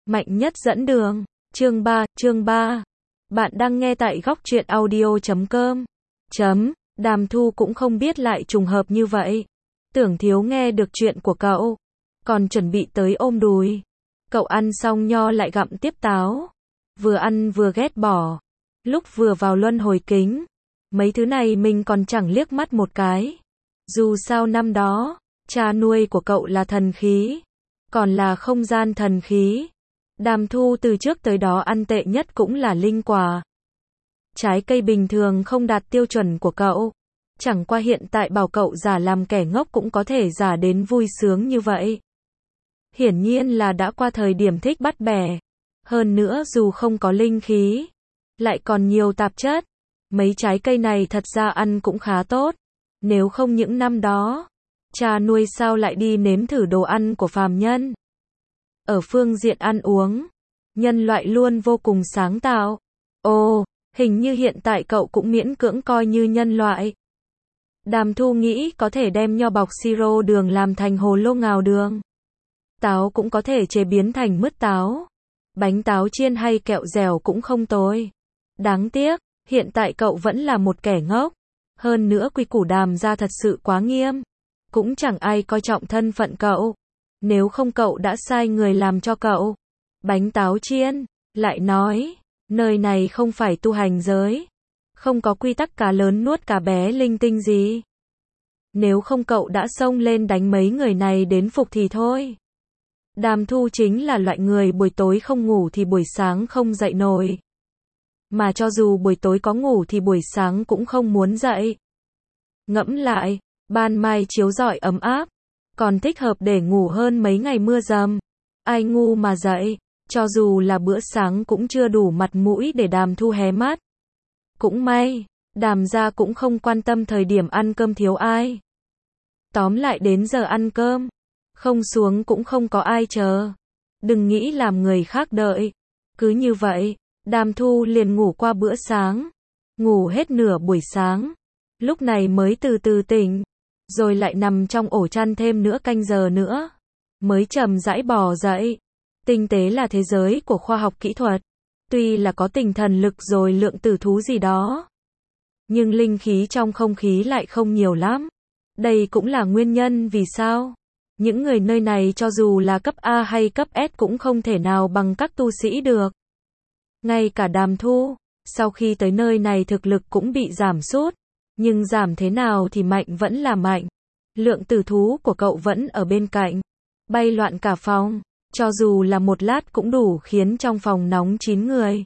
Mạnh nhất dẫn đường. Chương 3. Bạn đang nghe tại góc truyện audio.com. Đàm Thu cũng không biết lại trùng hợp như vậy. Tưởng Thiếu nghe được chuyện của cậu, còn chuẩn bị tới ôm đùi. Cậu ăn xong nho lại gặm tiếp táo. Vừa ăn vừa ghét bỏ. Lúc vừa vào luân hồi kính, mấy thứ này mình còn chẳng liếc mắt một cái. Dù sao năm đó, cha nuôi của cậu là thần khí, còn là không gian thần khí. Đàm Thu từ trước tới đó ăn tệ nhất cũng là linh quả. Trái cây bình thường không đạt tiêu chuẩn của cậu. Chẳng qua hiện tại bảo cậu giả làm kẻ ngốc cũng có thể giả đến vui sướng như vậy. Hiển nhiên là đã qua thời điểm thích bắt bẻ. Hơn nữa dù không có linh khí, lại còn nhiều tạp chất. Mấy trái cây này thật ra ăn cũng khá tốt. Nếu không những năm đó, cha nuôi sao lại đi nếm thử đồ ăn của phàm nhân. Ở phương diện ăn uống, nhân loại luôn vô cùng sáng tạo. Ồ, hình như hiện tại cậu cũng miễn cưỡng coi như nhân loại. Đàm Thu nghĩ có thể đem nho bọc siro đường làm thành hồ lô ngào đường. Táo cũng có thể chế biến thành mứt táo. Bánh táo chiên hay kẹo dẻo cũng không tồi. Đáng tiếc, hiện tại cậu vẫn là một kẻ ngốc. Hơn nữa quy củ Đàm gia thật sự quá nghiêm. Cũng chẳng ai coi trọng thân phận cậu. Nếu không cậu đã sai người làm cho cậu bánh táo chiên. Lại nói, nơi này không phải tu hành giới. Không có quy tắc cá lớn nuốt cá bé linh tinh gì. Nếu không cậu đã xông lên đánh mấy người này đến phục thì thôi. Đàm Thu chính là loại người buổi tối không ngủ thì buổi sáng không dậy nổi. Mà cho dù buổi tối có ngủ thì buổi sáng cũng không muốn dậy. Ngẫm lại, ban mai chiếu rọi ấm áp, còn thích hợp để ngủ hơn mấy ngày mưa dầm. Ai ngu mà dậy, cho dù là bữa sáng cũng chưa đủ mặt mũi để Đàm Thu hé mắt. Cũng may, Đàm gia cũng không quan tâm thời điểm ăn cơm thiếu ai. Tóm lại đến giờ ăn cơm, không xuống cũng không có ai chờ. Đừng nghĩ làm người khác đợi. Cứ như vậy, Đàm Thu liền ngủ qua bữa sáng. Ngủ hết nửa buổi sáng. Lúc này mới từ từ tỉnh. Rồi lại nằm trong ổ chăn thêm nửa canh giờ nữa. Mới chậm rãi bò dậy. Tinh tế là thế giới của khoa học kỹ thuật. Tuy là có tinh thần lực rồi lượng tử thú gì đó, nhưng linh khí trong không khí lại không nhiều lắm. Đây cũng là nguyên nhân vì sao những người nơi này cho dù là cấp A hay cấp S cũng không thể nào bằng các tu sĩ được. Ngay cả Đàm Thu, sau khi tới nơi này thực lực cũng bị giảm sút. Nhưng giảm thế nào thì mạnh vẫn là mạnh. Lượng tử thú của cậu vẫn ở bên cạnh, bay loạn cả phòng. Cho dù là một lát cũng đủ khiến trong phòng nóng 9 người.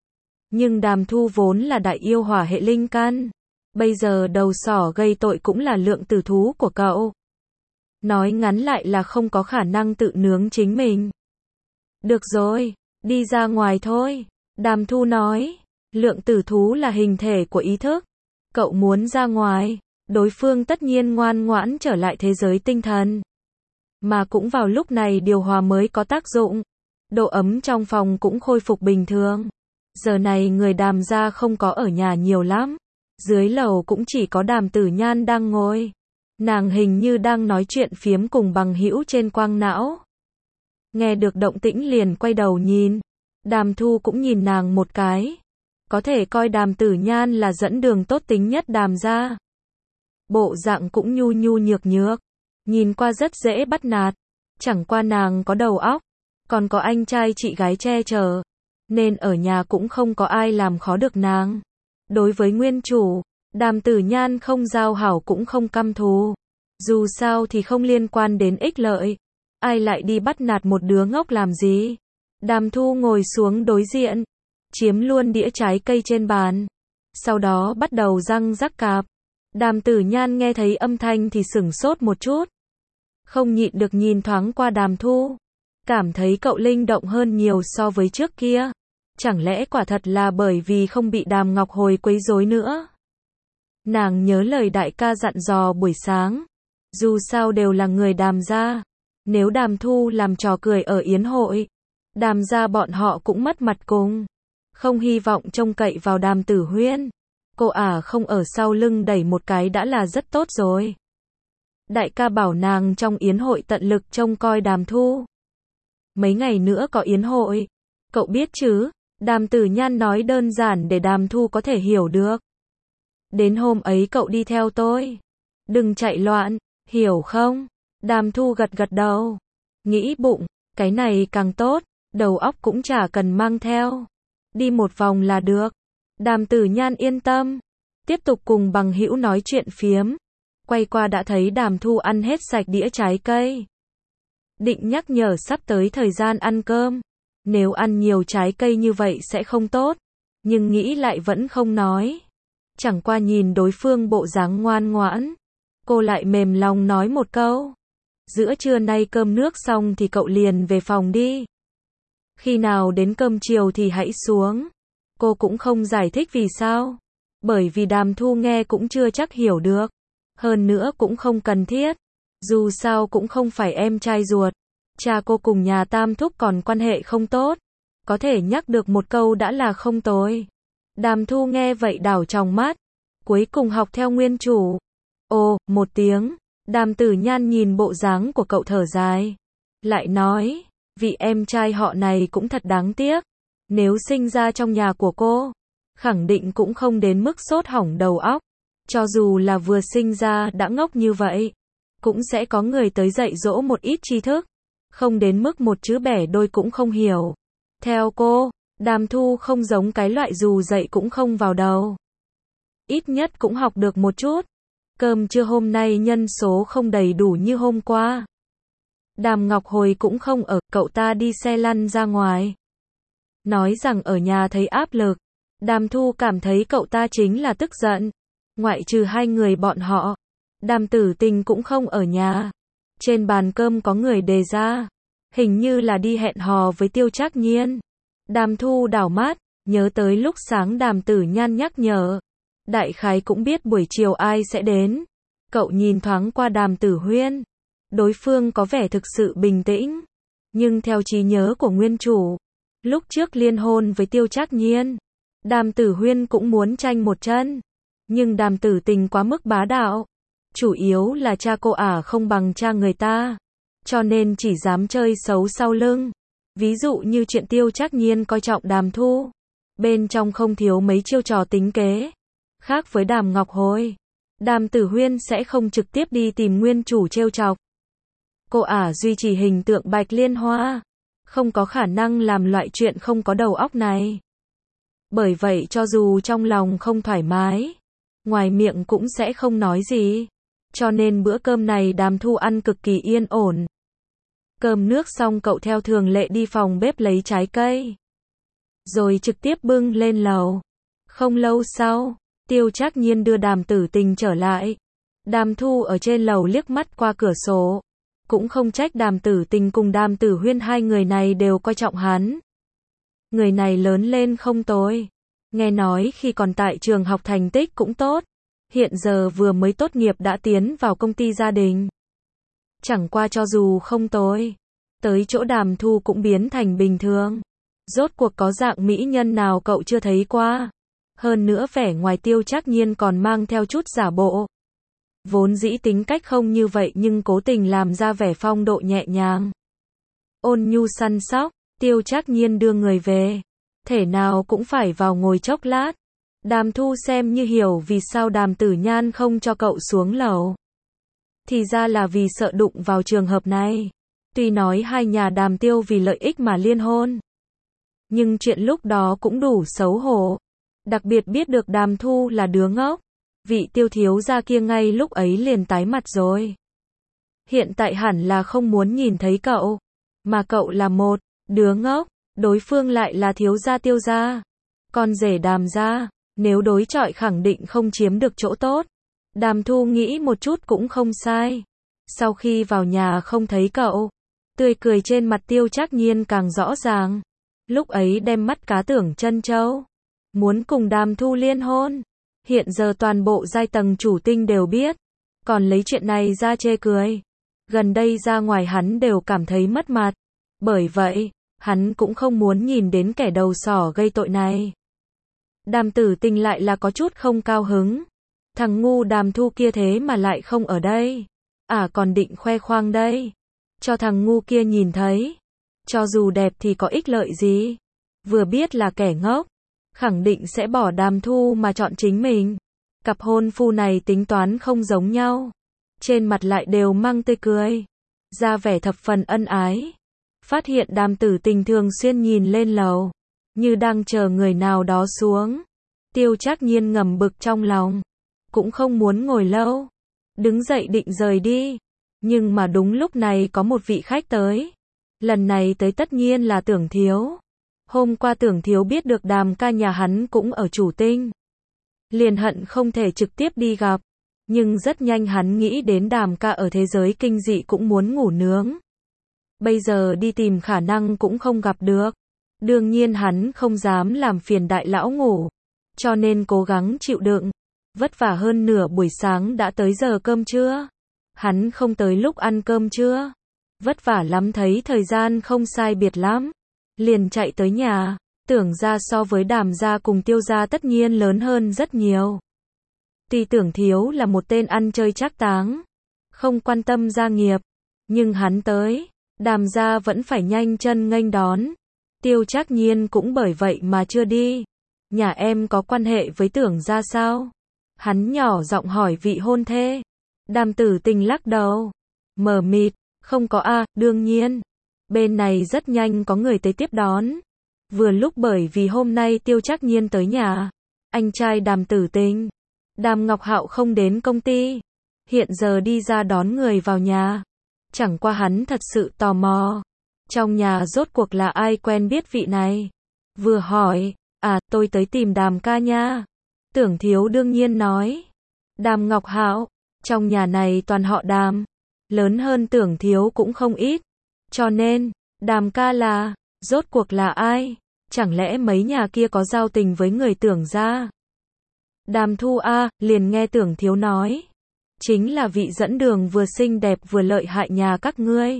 Nhưng Đàm Thu vốn là đại yêu hỏa hệ linh căn. Bây giờ đầu sỏ gây tội cũng là lượng tử thú của cậu. Nói ngắn lại là không có khả năng tự nướng chính mình. Được rồi, đi ra ngoài thôi. Đàm Thu nói, lượng tử thú là hình thể của ý thức. Cậu muốn ra ngoài, đối phương tất nhiên ngoan ngoãn trở lại thế giới tinh thần. Mà cũng vào lúc này điều hòa mới có tác dụng. Độ ấm trong phòng cũng khôi phục bình thường. Giờ này người Đàm gia không có ở nhà nhiều lắm. Dưới lầu cũng chỉ có Đàm Tử Nhan đang ngồi. Nàng hình như đang nói chuyện phiếm cùng bằng hữu trên quang não. Nghe được động tĩnh liền quay đầu nhìn. Đàm Thu cũng nhìn nàng một cái. Có thể coi Đàm Tử Nhan là dẫn đường tốt tính nhất Đàm gia. Bộ dạng cũng nhu nhu nhược nhược. Nhìn qua rất dễ bắt nạt. Chẳng qua nàng có đầu óc. Còn có anh trai chị gái che chở. Nên ở nhà cũng không có ai làm khó được nàng. Đối với nguyên chủ, Đàm Tử Nhan không giao hảo cũng không căm thù. Dù sao thì không liên quan đến ích lợi. Ai lại đi bắt nạt một đứa ngốc làm gì. Đàm Thu ngồi xuống đối diện. Chiếm luôn đĩa trái cây trên bàn. Sau đó bắt đầu răng rắc cạp. Đàm Tử Nhan nghe thấy âm thanh thì sửng sốt một chút. Không nhịn được nhìn thoáng qua Đàm Thu. Cảm thấy cậu linh động hơn nhiều so với trước kia. Chẳng lẽ quả thật là bởi vì không bị Đàm Ngọc Hồi quấy rối nữa. Nàng nhớ lời đại ca dặn dò buổi sáng. Dù sao đều là người Đàm gia. Nếu Đàm Thu làm trò cười ở yến hội, Đàm gia bọn họ cũng mất mặt cùng. Không hy vọng trông cậy vào Đàm Tử Huyên. Cô không ở sau lưng đẩy một cái đã là rất tốt rồi. Đại ca bảo nàng trong yến hội tận lực trông coi Đàm Thu. mấy ngày nữa có yến hội. Cậu biết chứ? Đàm Tử Nhan nói đơn giản để Đàm Thu có thể hiểu được. Đến hôm ấy cậu đi theo tôi. Đừng chạy loạn, hiểu không? Đàm Thu gật gật đầu. Nghĩ bụng, cái này càng tốt, đầu óc cũng chả cần mang theo. Đi một vòng là được. Đàm Tử Nhan yên tâm. Tiếp tục cùng bằng hữu nói chuyện phiếm. Quay qua đã thấy Đàm Thu ăn hết sạch đĩa trái cây. Định nhắc nhở sắp tới thời gian ăn cơm. Nếu ăn nhiều trái cây như vậy sẽ không tốt. Nhưng nghĩ lại vẫn không nói. Chẳng qua nhìn đối phương bộ dáng ngoan ngoãn. Cô lại mềm lòng nói một câu. Giữa trưa nay cơm nước xong thì cậu liền về phòng đi. Khi nào đến cơm chiều thì hãy xuống. Cô cũng không giải thích vì sao. Bởi vì Đàm Thu nghe cũng chưa chắc hiểu được. Hơn nữa cũng không cần thiết. Dù sao cũng không phải em trai ruột. Cha cô cùng nhà Tam Thúc còn quan hệ không tốt. Có thể nhắc được một câu đã là không tồi. Đàm Thu nghe vậy đảo tròng mắt. Cuối cùng học theo nguyên chủ. Ồ, một tiếng. Đàm Tử Nhan nhìn bộ dáng của cậu thở dài. Lại nói, vị em trai họ này cũng thật đáng tiếc. Nếu sinh ra trong nhà của cô, khẳng định cũng không đến mức sốt hỏng đầu óc. Cho dù là vừa sinh ra đã ngốc như vậy, cũng sẽ có người tới dạy dỗ một ít tri thức. Không đến mức một chữ bẻ đôi cũng không hiểu. Theo cô, Đàm Thu không giống cái loại dù dạy cũng không vào đầu. Ít nhất cũng học được một chút. Cơm trưa hôm nay nhân số không đầy đủ như hôm qua. Đàm Ngọc Hồi cũng không ở, cậu ta đi xe lăn ra ngoài. Nói rằng ở nhà thấy áp lực. Đàm Thu cảm thấy cậu ta chính là tức giận. Ngoại trừ hai người bọn họ, Đàm Tử Tình cũng không ở nhà. Trên bàn cơm có người đề ra, hình như là đi hẹn hò với Tiêu Trác Nhiên. Đàm Thu đảo mắt, nhớ tới lúc sáng Đàm Tử Nhan nhắc nhở. Đại khái cũng biết buổi chiều ai sẽ đến. Cậu nhìn thoáng qua Đàm Tử Huyên. Đối phương có vẻ thực sự bình tĩnh. Nhưng theo trí nhớ của nguyên chủ, lúc trước liên hôn với Tiêu Trác Nhiên, Đàm Tử Huyên cũng muốn tranh một chân. Nhưng Đàm Tử Tình quá mức bá đạo. Chủ yếu là cha cô không bằng cha người ta. Cho nên chỉ dám chơi xấu sau lưng. Ví dụ như chuyện Tiêu Trác Nhiên coi trọng Đàm Thu. Bên trong không thiếu mấy chiêu trò tính kế. Khác với Đàm Ngọc Hồi, Đàm Tử Huyên sẽ không trực tiếp đi tìm nguyên chủ trêu chọc. Cô duy trì hình tượng Bạch Liên Hoa. Không có khả năng làm loại chuyện không có đầu óc này. Bởi vậy cho dù trong lòng không thoải mái, ngoài miệng cũng sẽ không nói gì. Cho nên bữa cơm này Đàm Thu ăn cực kỳ yên ổn. Cơm nước xong cậu theo thường lệ đi phòng bếp lấy trái cây. Rồi trực tiếp bưng lên lầu. Không lâu sau, Tiêu Trác Nhiên đưa Đàm Tử Tình trở lại. Đàm Thu ở trên lầu liếc mắt qua cửa sổ. Cũng không trách Đàm Tử Tình cùng Đàm Tử Huyên hai người này đều coi trọng hắn. Người này lớn lên không tồi. Nghe nói khi còn tại trường học thành tích cũng tốt. Hiện giờ vừa mới tốt nghiệp đã tiến vào công ty gia đình. Chẳng qua cho dù không tồi, tới chỗ Đàm Thu cũng biến thành bình thường. Rốt cuộc có dạng mỹ nhân nào cậu chưa thấy qua. Hơn nữa vẻ ngoài Tiêu Trác Nhiên còn mang theo chút giả bộ. Vốn dĩ tính cách không như vậy nhưng cố tình làm ra vẻ phong độ nhẹ nhàng. Ôn nhu săn sóc, Tiêu Trác Nhiên đưa người về. Thể nào cũng phải vào ngồi chốc lát. Đàm Thu xem như hiểu vì sao Đàm Tử Nhan không cho cậu xuống lầu. Thì ra là vì sợ đụng vào trường hợp này. Tuy nói hai nhà Đàm Tiêu vì lợi ích mà liên hôn. Nhưng chuyện lúc đó cũng đủ xấu hổ. Đặc biệt biết được Đàm Thu là đứa ngốc. Vị Tiêu thiếu gia kia ngay lúc ấy liền tái mặt rồi. Hiện tại hẳn là không muốn nhìn thấy cậu. Mà cậu là một đứa ngốc. Đối phương lại là thiếu gia Tiêu gia. Con rể Đàm gia. Nếu đối chọi khẳng định không chiếm được chỗ tốt. Đàm Thu nghĩ một chút cũng không sai. Sau khi vào nhà không thấy cậu, tươi cười trên mặt Tiêu Trác Nhiên càng rõ ràng. Lúc ấy đem mắt cá tưởng chân châu. Muốn cùng Đàm Thu liên hôn. Hiện giờ toàn bộ giai tầng chủ tinh đều biết. Còn lấy chuyện này ra chê cười. Gần đây ra ngoài hắn đều cảm thấy mất mặt. Bởi vậy, hắn cũng không muốn nhìn đến kẻ đầu sỏ gây tội này. Đàm Tử Tình lại là có chút không cao hứng. Thằng ngu Đàm Thu kia thế mà lại không ở đây. Còn định khoe khoang đây. Cho thằng ngu kia nhìn thấy. Cho dù đẹp thì có ích lợi gì? Vừa biết là kẻ ngốc, khẳng định sẽ bỏ Đàm Thu mà chọn chính mình. Cặp hôn phu này tính toán không giống nhau. Trên mặt lại đều mang tươi cười, ra vẻ thập phần ân ái. Phát hiện Đàm Tử Tình thường xuyên nhìn lên lầu, như đang chờ người nào đó xuống. Tiêu Trác Nhiên ngầm bực trong lòng, cũng không muốn ngồi lâu, đứng dậy định rời đi. Nhưng mà đúng lúc này có một vị khách tới. Lần này tới tất nhiên là Tưởng Thiếu. Hôm qua Tưởng Thiếu biết được Đàm ca nhà hắn cũng ở Chủ Tinh, liền hận không thể trực tiếp đi gặp. Nhưng rất nhanh hắn nghĩ đến Đàm ca ở thế giới kinh dị cũng muốn ngủ nướng. Bây giờ đi tìm khả năng cũng không gặp được. Đương nhiên hắn không dám làm phiền đại lão ngủ, cho nên cố gắng chịu đựng. Vất vả hơn nửa buổi sáng đã tới giờ cơm trưa. Hắn không tới lúc ăn cơm trưa. Vất vả lắm thấy thời gian không sai biệt lắm. Liền chạy tới nhà. Tưởng gia so với Đàm gia cùng Tiêu gia tất nhiên lớn hơn rất nhiều. Tuy Tưởng Thiếu là một tên ăn chơi trác táng, không quan tâm gia nghiệp, nhưng hắn tới, Đàm gia vẫn phải nhanh chân nghênh đón. Tiêu Trác Nhiên cũng bởi vậy mà chưa đi. Nhà em có quan hệ với Tưởng gia sao? Hắn nhỏ giọng hỏi vị hôn thê. Đàm Tử Tình lắc đầu, mờ mịt, không có a, đương nhiên. Bên này rất nhanh có người tới tiếp đón. Vừa lúc bởi vì hôm nay Tiêu Trác Nhiên tới nhà, anh trai Đàm Tử Tình, Đàm Ngọc Hạo không đến công ty, hiện giờ đi ra đón người vào nhà. Chẳng qua hắn thật sự tò mò, trong nhà rốt cuộc là ai quen biết vị này. Vừa hỏi, tôi tới tìm Đàm ca nha. Tưởng Thiếu đương nhiên nói, Đàm Ngọc Hạo, trong nhà này toàn họ Đàm, lớn hơn Tưởng Thiếu cũng không ít. Cho nên, Đàm ca là, rốt cuộc là ai? Chẳng lẽ mấy nhà kia có giao tình với người Tưởng gia? Đàm Thu liền nghe Tưởng Thiếu nói, chính là vị dẫn đường vừa xinh đẹp vừa lợi hại nhà các ngươi.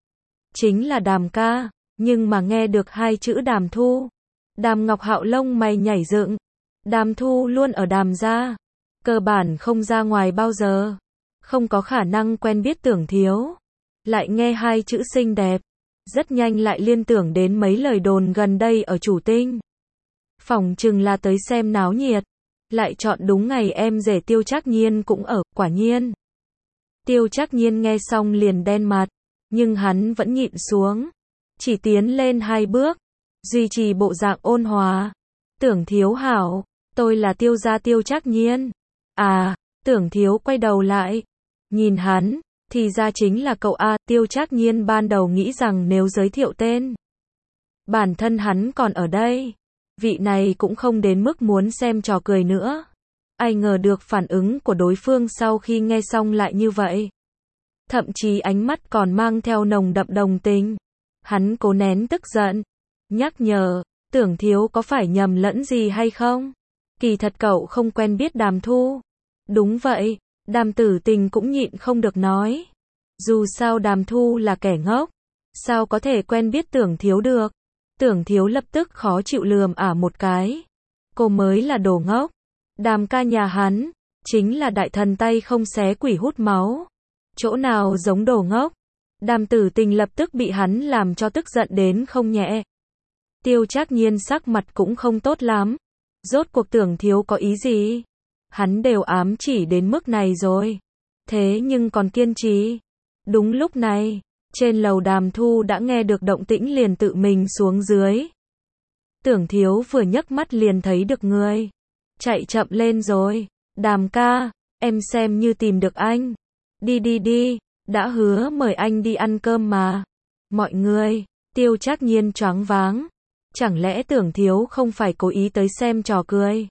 Chính là Đàm ca, nhưng mà nghe được hai chữ Đàm Thu, Đàm Ngọc Hạo lông mày nhảy dựng. Đàm Thu luôn ở Đàm gia, cơ bản không ra ngoài bao giờ, không có khả năng quen biết Tưởng Thiếu. Lại nghe hai chữ xinh đẹp, rất nhanh lại liên tưởng đến mấy lời đồn gần đây ở Chủ Tinh. Phỏng chừng là tới xem náo nhiệt, lại chọn đúng ngày em rể Tiêu Trác Nhiên cũng ở, quả nhiên. Tiêu Trác Nhiên nghe xong liền đen mặt, nhưng hắn vẫn nhịn xuống, chỉ tiến lên 2 bước, duy trì bộ dạng ôn hòa. Tưởng Thiếu hảo, tôi là Tiêu gia Tiêu Trác Nhiên. Tưởng Thiếu quay đầu lại, nhìn hắn, thì ra chính là cậu Tiêu Trác Nhiên ban đầu nghĩ rằng nếu giới thiệu tên, bản thân hắn còn ở đây, vị này cũng không đến mức muốn xem trò cười nữa. Ai ngờ được phản ứng của đối phương sau khi nghe xong lại như vậy. Thậm chí ánh mắt còn mang theo nồng đậm đồng tình. Hắn cố nén tức giận, nhắc nhở, Tưởng Thiếu có phải nhầm lẫn gì hay không? Kỳ thật cậu không quen biết Đàm Thu. Đúng vậy, Đàm Tử Tình cũng nhịn không được nói. Dù sao Đàm Thu là kẻ ngốc, sao có thể quen biết Tưởng Thiếu được? Tưởng Thiếu lập tức khó chịu lườm một cái. Cô mới là đồ ngốc. Đàm ca nhà hắn, chính là đại thần tay không xé quỷ hút máu. Chỗ nào giống đồ ngốc? Đàm Tử Tình lập tức bị hắn làm cho tức giận đến không nhẹ. Tiêu Trác Nhiên sắc mặt cũng không tốt lắm. Rốt cuộc Tưởng Thiếu có ý gì? Hắn đều ám chỉ đến mức này rồi, thế nhưng còn kiên trì. Đúng lúc này, trên lầu Đàm Thu đã nghe được động tĩnh liền tự mình xuống dưới. Tưởng Thiếu vừa nhấc mắt liền thấy được người. Chạy chậm lên rồi. Đàm ca, em xem như tìm được anh. Đi, đã hứa mời anh đi ăn cơm mà. Mọi người, Tiêu Trác Nhiên choáng váng. Chẳng lẽ Tưởng Thiếu không phải cố ý tới xem trò cười,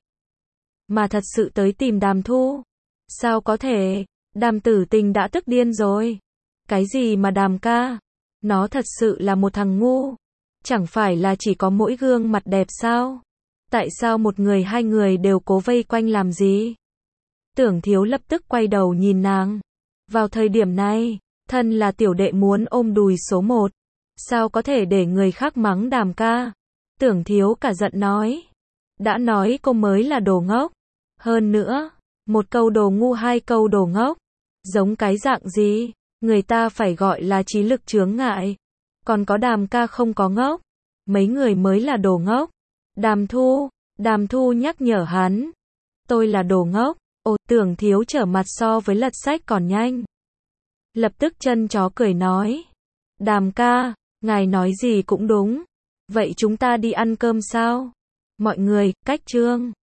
mà thật sự tới tìm Đàm Thu? Sao có thể? Đàm Tử Tình đã tức điên rồi. Cái gì mà Đàm ca? Nó thật sự là một thằng ngu. Chẳng phải là chỉ có mỗi gương mặt đẹp sao? Tại sao một người hai người đều cố vây quanh làm gì? Tưởng Thiếu lập tức quay đầu nhìn nàng. Vào thời điểm này, thân là tiểu đệ muốn ôm đùi số 1. Sao có thể để người khác mắng Đàm ca? Tưởng Thiếu cả giận nói. Đã nói cô mới là đồ ngốc. Hơn nữa, một câu đồ ngu hai câu đồ ngốc. Giống cái dạng gì? Người ta phải gọi là trí lực chướng ngại. Còn có Đàm ca không có ngốc. Mấy người mới là đồ ngốc. Đàm Thu nhắc nhở hắn. Tôi là đồ ngốc. Ồ, Tưởng Thiếu trở mặt so với lật sách còn nhanh. Lập tức chân chó cười nói. Đàm ca, ngài nói gì cũng đúng. Vậy chúng ta đi ăn cơm sao? Mọi người, cách chương.